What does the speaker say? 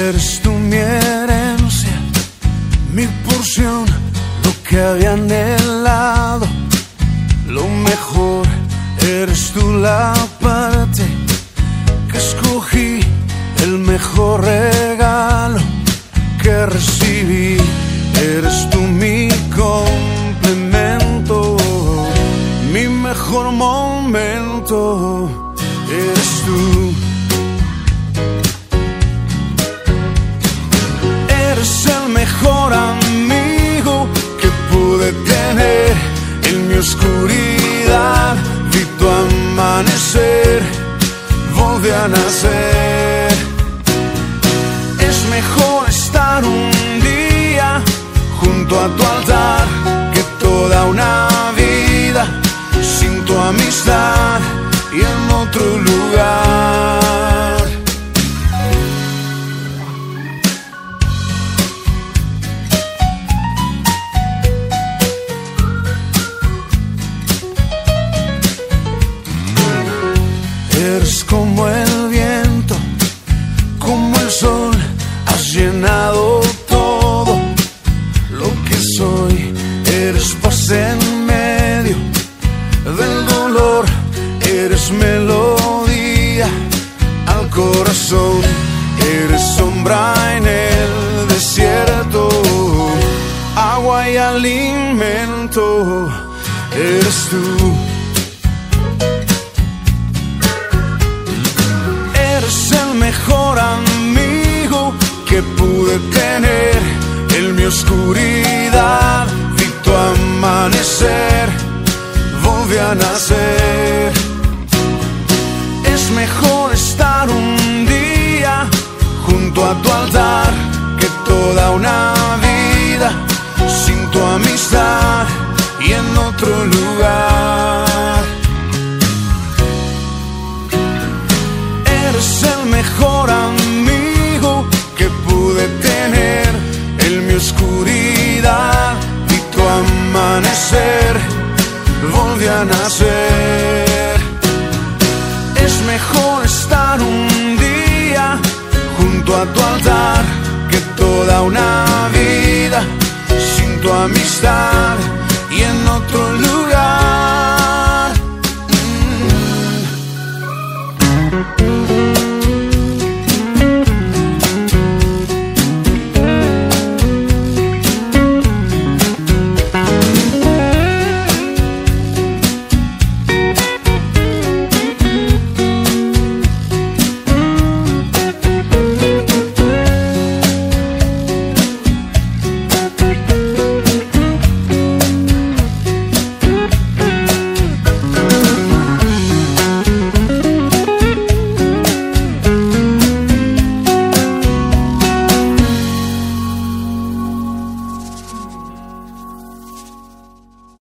Eres tú mi herencia, mi porción, lo que había anhelado, lo mejor. Eres tú la parte que escogí, el mejor regalo que recibí. Eres tú mi complemento, mi mejor momento. Eres tú. Eres el mejor amigo que pude tener en mi oscuridad. Vi tu amanecer, volví a nacer. Es mejor estar un día junto a tu altar que toda una vida sin tu amistad y en otro lugar. Eres como el viento, como el sol, has llenado todo lo que soy. Eres paz en medio del dolor, eres melodía al corazón. Eres sombra en el desierto, agua y alimento. Eres tú. Eres el mejor amigo que pude tener en mi oscuridad. Vi tu amanecer, volví a nacer. Es mejor estar un día junto a tu altar que toda una vida sin tu amistad y en otro lugar. Eres el mejor amigo que pude tener en mi oscuridad. Vi tu amanecer, volví a nacer. Es mejor estar un día junto a tu altar que toda una vida sin tu amistad y en otro lugar.